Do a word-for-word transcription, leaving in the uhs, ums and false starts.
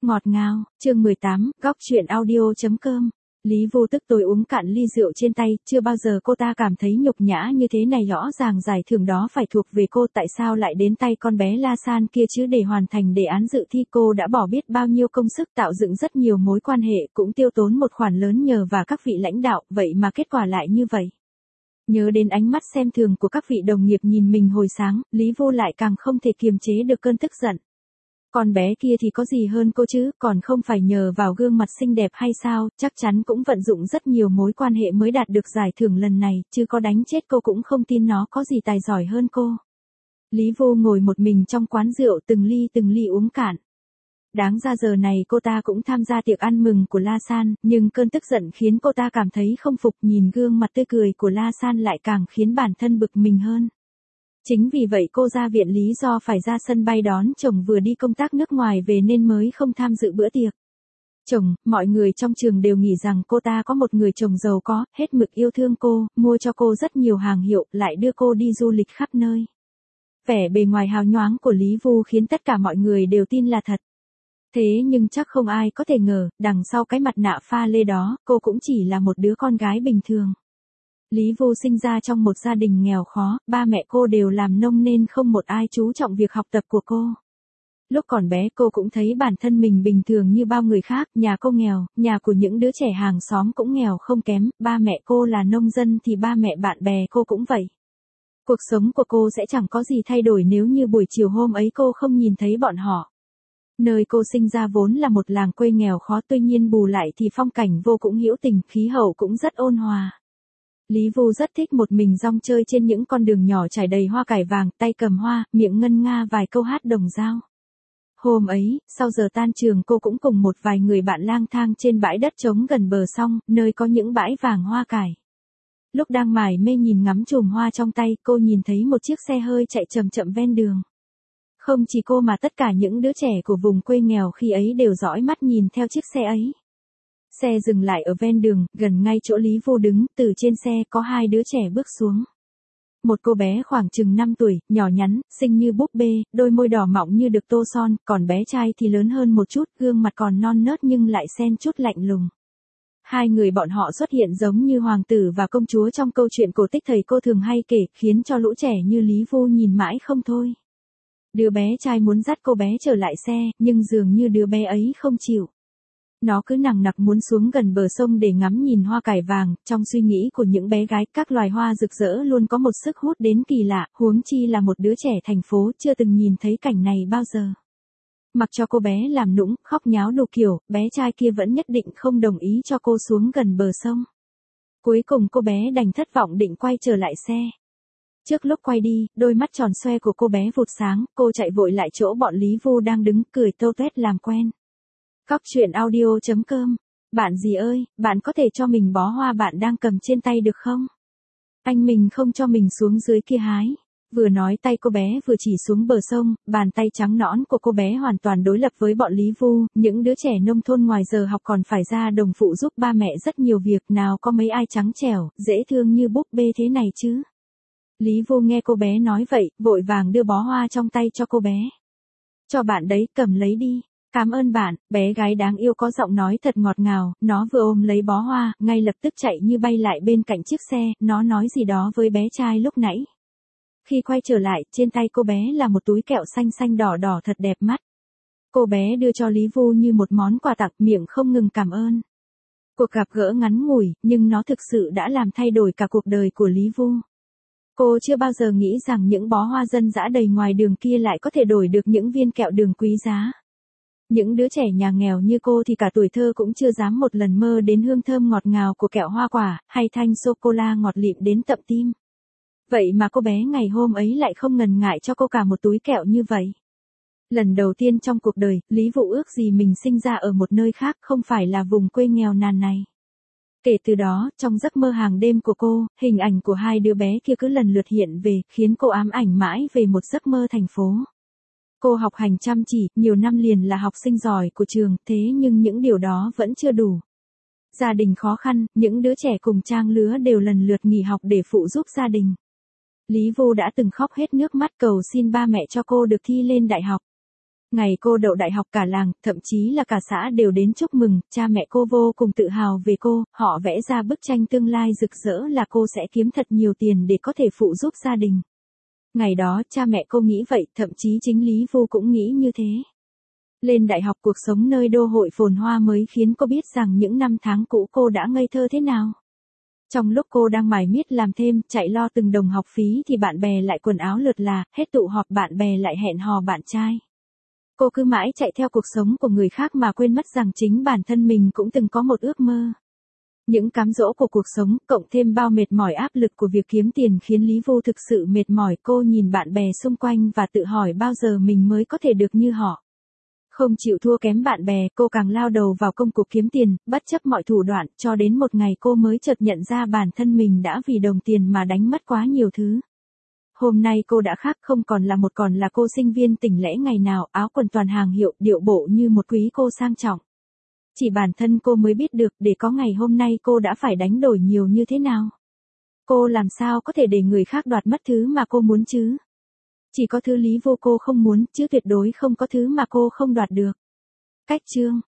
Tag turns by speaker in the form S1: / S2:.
S1: Ngọt ngào, chương mười tám, góc truyện audio.com. Lý Vô tức tối uống cạn ly rượu trên tay, chưa bao giờ cô ta cảm thấy nhục nhã như thế này, rõ ràng giải thưởng đó phải thuộc về cô, tại sao lại đến tay con bé La San kia chứ? Để hoàn thành đề án dự thi cô đã bỏ biết bao nhiêu công sức, tạo dựng rất nhiều mối quan hệ, cũng tiêu tốn một khoản lớn nhờ và các vị lãnh đạo, vậy mà kết quả lại như vậy. Nhớ đến ánh mắt xem thường của các vị đồng nghiệp nhìn mình hồi sáng, Lý Vô lại càng không thể kiềm chế được cơn tức giận. Con bé kia thì có gì hơn cô chứ, còn không phải nhờ vào gương mặt xinh đẹp hay sao, chắc chắn cũng vận dụng rất nhiều mối quan hệ mới đạt được giải thưởng lần này, chứ có đánh chết cô cũng không tin nó có gì tài giỏi hơn cô. Lý Vô ngồi một mình trong quán rượu, từng ly từng ly uống cạn. Đáng ra giờ này cô ta cũng tham gia tiệc ăn mừng của La San, nhưng cơn tức giận khiến cô ta cảm thấy không phục, nhìn gương mặt tươi cười của La San lại càng khiến bản thân bực mình hơn. Chính vì vậy cô ra viện lý do phải ra sân bay đón chồng vừa đi công tác nước ngoài về nên mới không tham dự bữa tiệc. Chồng, mọi người trong trường đều nghĩ rằng cô ta có một người chồng giàu có, hết mực yêu thương cô, mua cho cô rất nhiều hàng hiệu, lại đưa cô đi du lịch khắp nơi. Vẻ bề ngoài hào nhoáng của Lý Vu khiến tất cả mọi người đều tin là thật. Thế nhưng chắc không ai có thể ngờ, đằng sau cái mặt nạ pha lê đó, cô cũng chỉ là một đứa con gái bình thường. Lý Vô sinh ra trong một gia đình nghèo khó, ba mẹ cô đều làm nông nên không một ai chú trọng việc học tập của cô. Lúc còn bé cô cũng thấy bản thân mình bình thường như bao người khác, nhà cô nghèo, nhà của những đứa trẻ hàng xóm cũng nghèo không kém, ba mẹ cô là nông dân thì ba mẹ bạn bè cô cũng vậy. Cuộc sống của cô sẽ chẳng có gì thay đổi nếu như buổi chiều hôm ấy cô không nhìn thấy bọn họ. Nơi cô sinh ra vốn là một làng quê nghèo khó, tuy nhiên bù lại thì phong cảnh vô cũng hữu tình, khí hậu cũng rất ôn hòa. Lý Vu rất thích một mình rong chơi trên những con đường nhỏ trải đầy hoa cải vàng, tay cầm hoa, miệng ngân nga vài câu hát đồng dao. Hôm ấy, sau giờ tan trường cô cũng cùng một vài người bạn lang thang trên bãi đất trống gần bờ sông, nơi có những bãi vàng hoa cải. Lúc đang mải mê nhìn ngắm chùm hoa trong tay, cô nhìn thấy một chiếc xe hơi chạy chậm chậm ven đường. Không chỉ cô mà tất cả những đứa trẻ của vùng quê nghèo khi ấy đều dõi mắt nhìn theo chiếc xe ấy. Xe dừng lại ở ven đường, gần ngay chỗ Lý Vô đứng, từ trên xe có hai đứa trẻ bước xuống. Một cô bé khoảng chừng năm tuổi, nhỏ nhắn, xinh như búp bê, đôi môi đỏ mọng như được tô son, còn bé trai thì lớn hơn một chút, gương mặt còn non nớt nhưng lại xen chút lạnh lùng. Hai người bọn họ xuất hiện giống như hoàng tử và công chúa trong câu chuyện cổ tích thầy cô thường hay kể, khiến cho lũ trẻ như Lý Vô nhìn mãi không thôi. Đứa bé trai muốn dắt cô bé trở lại xe, nhưng dường như đứa bé ấy không chịu. Nó cứ nằng nặc muốn xuống gần bờ sông để ngắm nhìn hoa cải vàng, trong suy nghĩ của những bé gái, các loài hoa rực rỡ luôn có một sức hút đến kỳ lạ, huống chi là một đứa trẻ thành phố chưa từng nhìn thấy cảnh này bao giờ. Mặc cho cô bé làm nũng, khóc nháo đủ kiểu, bé trai kia vẫn nhất định không đồng ý cho cô xuống gần bờ sông. Cuối cùng cô bé đành thất vọng định quay trở lại xe. Trước lúc quay đi, đôi mắt tròn xoe của cô bé vụt sáng, cô chạy vội lại chỗ bọn Lý Vô đang đứng, cười tâu tuét làm quen. Góc truyện audio.com. Bạn gì ơi, bạn có thể cho mình bó hoa bạn đang cầm trên tay được không? Anh mình không cho mình xuống dưới kia hái. Vừa nói tay cô bé vừa chỉ xuống bờ sông, bàn tay trắng nõn của cô bé hoàn toàn đối lập với bọn Lý Vu, những đứa trẻ nông thôn ngoài giờ học còn phải ra đồng phụ giúp ba mẹ rất nhiều việc, nào có mấy ai trắng trẻo, dễ thương như búp bê thế này chứ. Lý Vu nghe cô bé nói vậy, vội vàng đưa bó hoa trong tay cho cô bé. Cho bạn đấy, cầm lấy đi. Cảm ơn bạn, bé gái đáng yêu có giọng nói thật ngọt ngào, nó vừa ôm lấy bó hoa, ngay lập tức chạy như bay lại bên cạnh chiếc xe, nó nói gì đó với bé trai lúc nãy. Khi quay trở lại, trên tay cô bé là một túi kẹo xanh xanh đỏ đỏ thật đẹp mắt. Cô bé đưa cho Lý Vu như một món quà tặng, miệng không ngừng cảm ơn. Cuộc gặp gỡ ngắn ngủi, nhưng nó thực sự đã làm thay đổi cả cuộc đời của Lý Vu. Cô chưa bao giờ nghĩ rằng những bó hoa dân dã đầy ngoài đường kia lại có thể đổi được những viên kẹo đường quý giá. Những đứa trẻ nhà nghèo như cô thì cả tuổi thơ cũng chưa dám một lần mơ đến hương thơm ngọt ngào của kẹo hoa quả, hay thanh sô-cô-la ngọt lịm đến tận tim. Vậy mà cô bé ngày hôm ấy lại không ngần ngại cho cô cả một túi kẹo như vậy. Lần đầu tiên trong cuộc đời, Lý Vụ ước gì mình sinh ra ở một nơi khác, không phải là vùng quê nghèo nàn này. Kể từ đó, trong giấc mơ hàng đêm của cô, hình ảnh của hai đứa bé kia cứ lần lượt hiện về, khiến cô ám ảnh mãi về một giấc mơ thành phố. Cô học hành chăm chỉ, nhiều năm liền là học sinh giỏi của trường, thế nhưng những điều đó vẫn chưa đủ. Gia đình khó khăn, những đứa trẻ cùng trang lứa đều lần lượt nghỉ học để phụ giúp gia đình. Lý Vô đã từng khóc hết nước mắt cầu xin ba mẹ cho cô được thi lên đại học. Ngày cô đậu đại học cả làng, thậm chí là cả xã đều đến chúc mừng, cha mẹ cô vô cùng tự hào về cô, họ vẽ ra bức tranh tương lai rực rỡ là cô sẽ kiếm thật nhiều tiền để có thể phụ giúp gia đình. Ngày đó cha mẹ cô nghĩ vậy, thậm chí chính Lý Vu cũng nghĩ như thế. Lên đại học cuộc sống nơi đô hội phồn hoa mới khiến cô biết rằng những năm tháng cũ cô đã ngây thơ thế nào. Trong lúc cô đang mải miết làm thêm, chạy lo từng đồng học phí thì bạn bè lại quần áo lượt là, hết tụ họp bạn bè lại hẹn hò bạn trai. Cô cứ mãi chạy theo cuộc sống của người khác mà quên mất rằng chính bản thân mình cũng từng có một ước mơ. Những cám dỗ của cuộc sống, cộng thêm bao mệt mỏi áp lực của việc kiếm tiền khiến Lý Vu thực sự mệt mỏi. Cô nhìn bạn bè xung quanh và tự hỏi bao giờ mình mới có thể được như họ. Không chịu thua kém bạn bè, cô càng lao đầu vào công cuộc kiếm tiền, bất chấp mọi thủ đoạn, cho đến một ngày cô mới chợt nhận ra bản thân mình đã vì đồng tiền mà đánh mất quá nhiều thứ. Hôm nay cô đã khác, không còn là một còn là cô sinh viên tỉnh lẻ ngày nào, áo quần toàn hàng hiệu, điệu bộ như một quý cô sang trọng. Chỉ bản thân cô mới biết được để có ngày hôm nay cô đã phải đánh đổi nhiều như thế nào. Cô làm sao có thể để người khác đoạt mất thứ mà cô muốn chứ? Chỉ có thứ Lý Vu cô không muốn, chứ tuyệt đối không có thứ mà cô không đoạt được. Cách chương